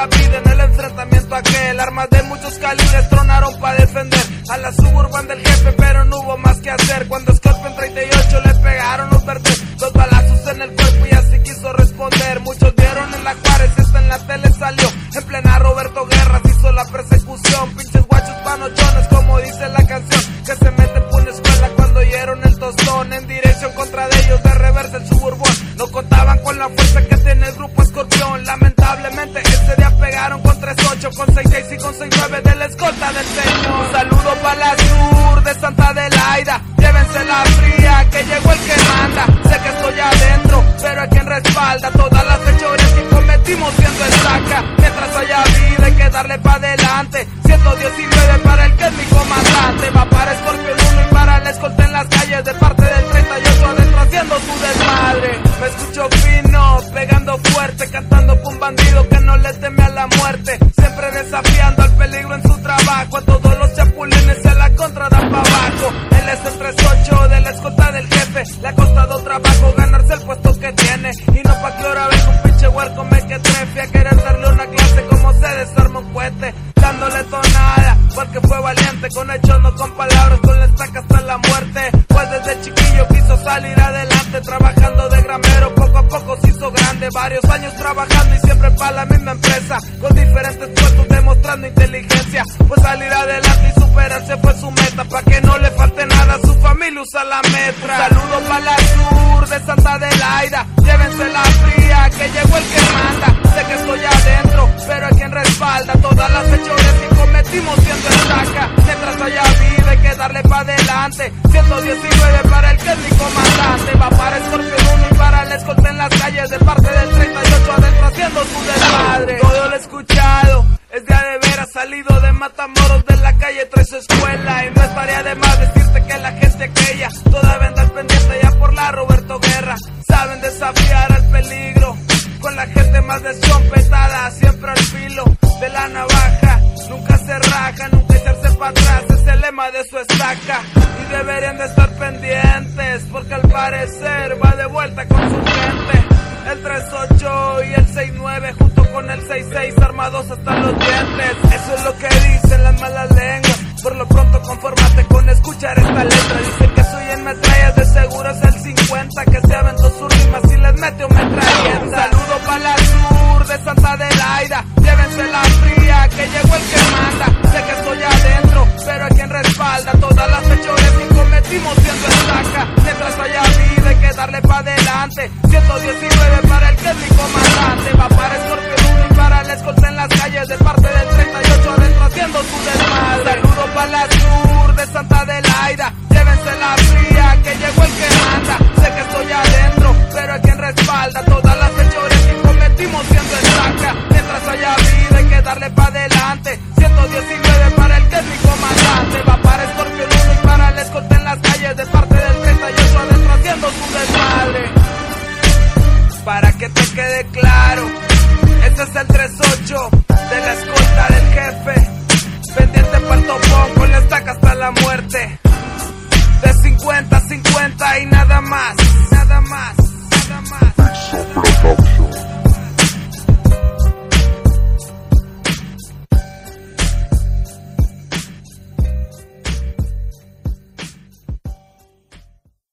la vida en el enfrentamiento aquel. Armas de muchos calibres tronaron para defender a la suburban del jefe, pero no hubo más que hacer. Cuando Scorpion 38 le pegaron los verdes, 2 balazos en el cuerpo y así quiso responder. Muchos vieron en la Juárez, esta en la tele salió. En plena Roberto Guerra se hizo la persecución. Pinches guachos panochones, como dice la canción, que se meten por una escuela cuando oyeron el tostón. En dirección contra de ellos, de reversa el suburbón. No contaban con la fuerza que tiene el grupo Escorpión. Lamentablemente ese día pegaron con 3-8, con 6-6 y con 6-9 de la escolta del señor. Un saludo para la sur de Santa Adelaida. Llévense la fría, que llegó el que manda. Sé que estoy adentro, pero hay quien respalda todas las fechorías que cometimos siendo el saca. Mientras haya vida hay que darle pa' adelante. 119 para el que es mi comandante. Va para Scorpion 1 y para la escolta en las calles, de parte del 38 adentro haciendo su desmadre. Me escucho fino, pegando fuerte, cantando pa' un bandido que no le teme a la muerte. Siempre desafiando al peligro en su trabajo. A todos los chapulines a la contra dan pa' abajo. Él es el 38 de la escolta del jefe. Le ha costado trabajo ganarse el puesto que tiene. Y no pa' que ahora venga un pinche huerco me que trefe a querer darle una clase como se desarma un cohete. Dándole tonada, porque fue valiente, con hechos no con palabras, con la estaca hasta la muerte. Pues desde chiquillo quiso salir adelante, trabajando de gramero, poco a poco se hizo grande. Varios años trabajando y siempre para la misma empresa, con diferentes puestos demostrando inteligencia. Pues salir adelante y superarse fue su meta, pa' que no le falte nada a su familia usa la metra. Saludos para la sur de Santa Adelaida. Llévense la fría, que llegó el que manda. Sé que estoy adentro, pero hay quien respalda todas las fechorías que cometimos siendo el saca. Mientras haya vida hay que darle pa' adelante. 119 para el que es mi comandante. Va para Scorpion 1 y para la escolta en las calles, de parte del 38 adentro haciendo su desmadre. Todo lo he escuchado, es de a de veras, salido de Matamoros, de la calle trae su escuela. Y no estaría de más decirte que la gente aquella todavía anda al pendiente ya por la Roberto Guerra. Saben desafiar al peligro, con la gente más descompetada, siempre al filo de la navaja. Nunca se raja, nunca echarse para atrás, es el lema de su estaca. Y deberían de estar pendientes, porque al parecer va de vuelta con su gente. El 38 y el 69 junto con el 66, armados hasta los dientes. Eso es lo que dicen las malas lenguas. Por lo pronto confórmate con escuchar esta letra. Dicen que soy en metrallas, de seguro es el 50 que se aventó sus rimas y les mete un metralleta. Un saludo para la sur de Santa Adelaida. Llévense la fría, que llegó el que manda. Sé que estoy adentro, pero hay quien respalda todas las fechorías que cometimos siendo el saca. Mientras haya vida hay que darle pa' adelante. 119 para el que es mi comandante. Va para Scorpion 1 y para la escolta en las calles, de parte del 38 adentro haciendo su desmadre. Saludo para la sur de Santa Adelaida. Llévense la fría, que llegó el que manda. Sé que estoy adentro, pero hay quien respalda todas las fechorías que cometimos siendo el saca. Mientras haya vida hay que darle pa' adelante. 119 para el que es mi comandante. Va para Scorpion 1 y para la escolta en las calles, de parte del 38 adentro haciendo su desmadre. Para que te quede claro, este es el 38 de la escolta del jefe. Pendiente para el topón, con la estaca hasta la muerte. De 50 a 50 y nada más, nada más, nada más.